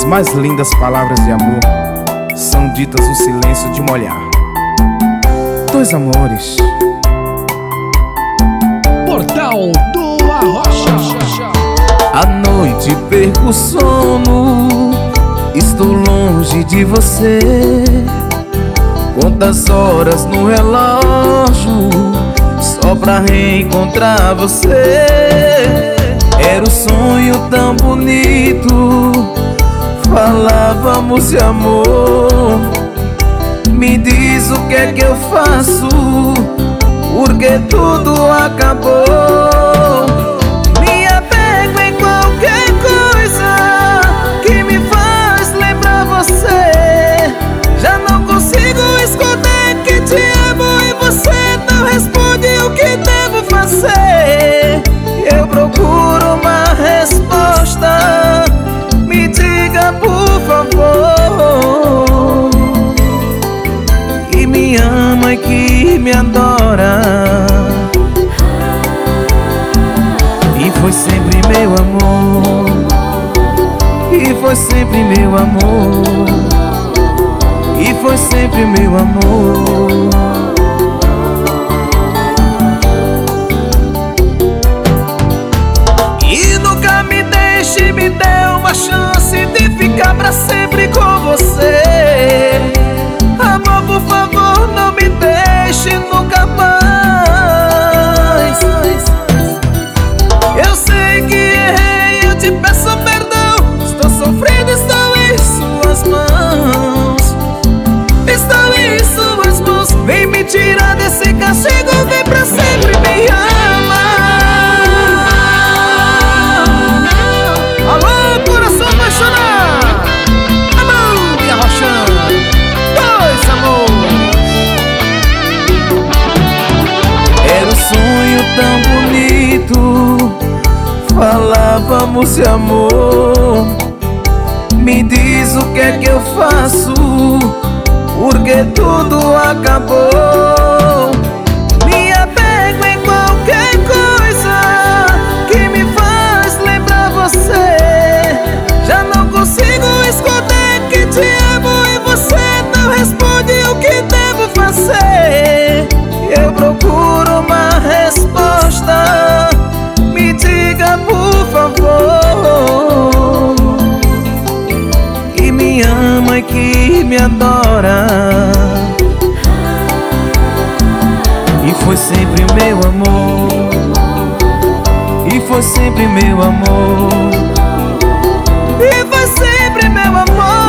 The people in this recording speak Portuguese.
mais lindas palavras de amor são ditas no silêncio de um olhar. Dois amores. Portal do Arrocha. À noite perco o sono, estou longe de você. Quantas horas no relógio só pra reencontrar você. Era um sonho tão bonito, falávamos de amor. Me diz o que é que eu faço, porque tudo acabou. Me apego em qualquer coisa que me faz lembrar você. Já não consigo esconder que te amo e você não responde o que devo fazer. Eu procuro uma resposta, me diga por favor, que me ama e que me adora. E foi sempre meu amor, e foi sempre meu amor, e foi sempre meu amor. E nunca me deixe, me dê uma chance de ficar pra sempre com você. Amor, por favor, não me deixe nunca mais. Eu sei que errei, eu te peço perdão. Estou sofrendo, estou em suas mãos. Estou em suas mãos. Vem me tirar desse castigo, vem pra sempre me ama. Alô, coração apaixonado. Amor e arrochando. Dois amores. Era um sonho tão bonito, falávamos de amor. Me diz o que é que eu faço, porque tudo acabou. Me apego em qualquer coisa que me faz lembrar você. Já não consigo esconder que te amo e você não responde o que devo fazer. Eu procuro uma resposta, me diga por favor, que me ama e que me adora. E foi sempre meu amor, e foi sempre meu amor, e foi sempre meu amor.